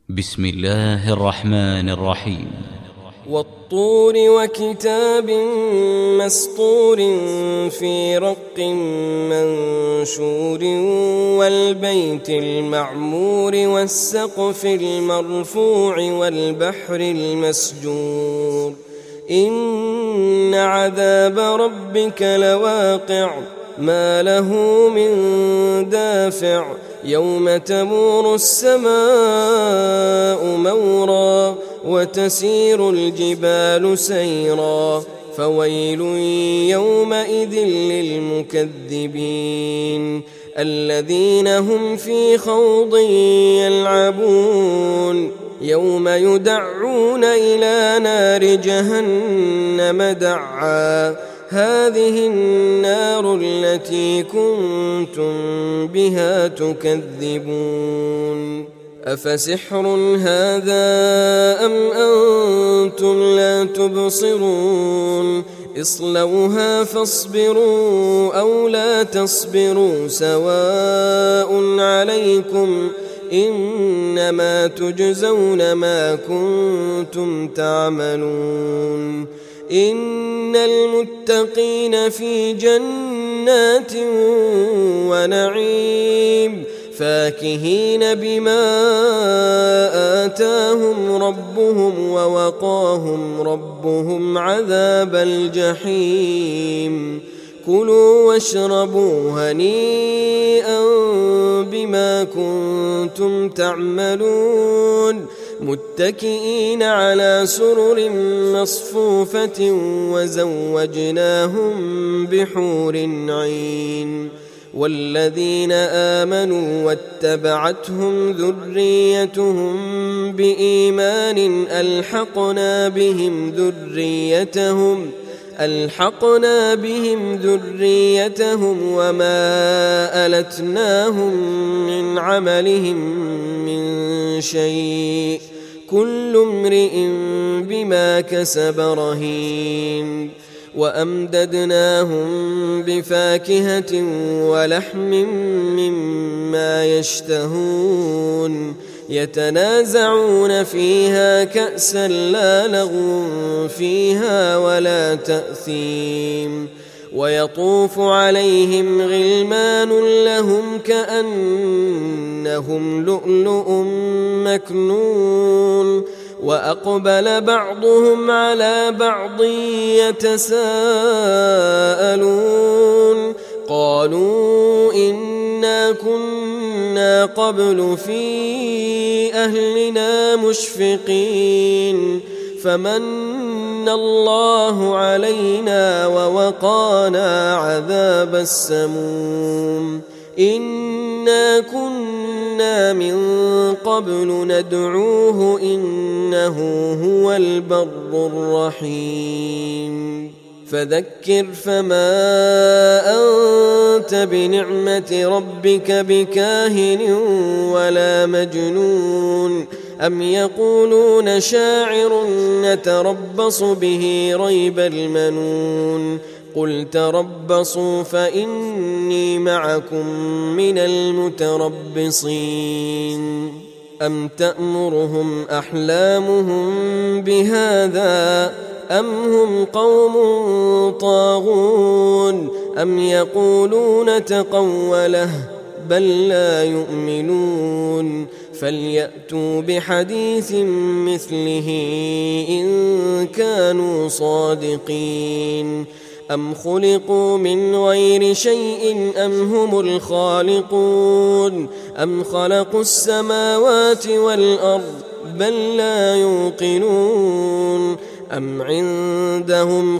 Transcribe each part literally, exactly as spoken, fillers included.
بسم الله الرحمن الرحيم. والطور وكتاب مسطور في رق منشور والبيت المعمور والسقف المرفوع والبحر المسجور إن عذاب ربك لواقع ما له من دافع يوم تمور السماء مورا وتسير الجبال سيرا فويل يومئذ للمكذبين الذين هم في خوض يلعبون يوم يدعون إلى نار جهنم دعا هذه النار التي كنتم بها تكذبون أفسحر هذا أم أنتم لا تبصرون اصلوها فاصبروا أو لا تصبروا سواء عليكم إنما تجزون ما كنتم تعملون إن المتقين في جنات ونعيم فاكهين بما آتاهم ربهم ووقاهم ربهم عذاب الجحيم كلوا واشربوا هنيئا بما كنتم تعملون متكئين على سرر مصفوفة وزوجناهم بحور عين والذين آمنوا واتبعتهم ذريتهم بإيمان ألحقنا بهم ذريتهم ألحقنا بهم ذريتهم وما ألتناهم من عملهم من شيء كل امرئ بما كسب رهين وأمددناهم بفاكهة ولحم مما يشتهون يتنازعون فيها كأسا لا لغو فيها ولا تأثيم ويطوف عليهم غلمان لهم كأنهم لؤلؤ مكنون وأقبل بعضهم على بعض يتساءلون قالوا إنا كنا قبل في أهلنا مشفقين فمن الله علينا ووقانا عذاب السموم إنا كنا من قبل ندعوه إنه هو البر الرحيم فذكر فما أنت بنعمة ربك بكاهن ولا مجنون أم يقولون شاعر نتربص به ريب المنون قل تربصوا فإني معكم من المتربصين أم تأمرهم أحلامهم بهذا أم هم قوم طاغون أم يقولون تقوله بل لا يؤمنون فليأتوا بحديث مثله إن كانوا صادقين أم خلقوا من غير شيء أم هم الخالقون أم خلقوا السماوات والأرض بل لا يوقنون أم عندهم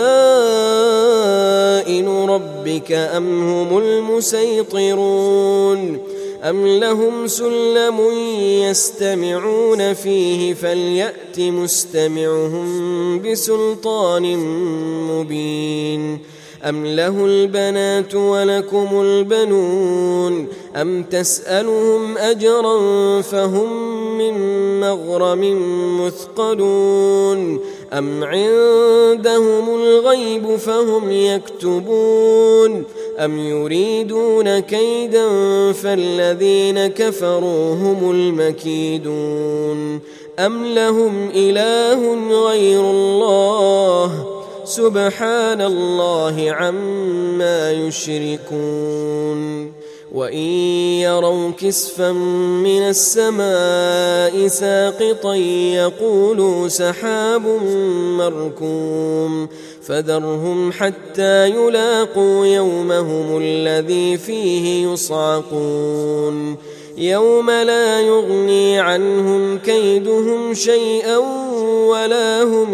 خزائن ربك أم هم المسيطرون أم لهم سلم يستمعون فيه فليأت مستمعهم بسلطان مبين أم له البنات ولكم البنون أم تسألهم أجرا فهم من مغرم مثقلون أم عندهم الغيب فهم يكتبون أم يريدون كيدا فالذين كفروا هم المكيدون أم لهم إله غير الله سبحان الله عما يشركون وإن يروا كسفا من السماء ساقطا يقولوا سحاب مركوم فذرهم حتى يلاقوا يومهم الذي فيه يصعقون يوم لا يغني عنهم كيدهم شيئا ولا هم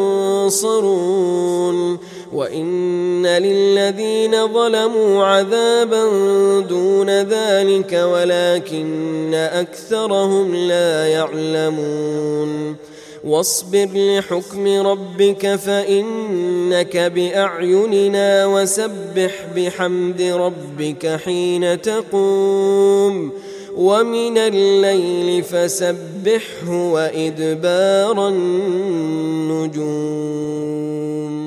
ينصرون وإن للذين ظلموا عذابا دون ذلك ولكن أكثرهم لا يعلمون واصبر لحكم ربك فإنك بأعيننا وسبح بحمد ربك حين تقوم ومن الليل فسبحه وإدبار النجوم.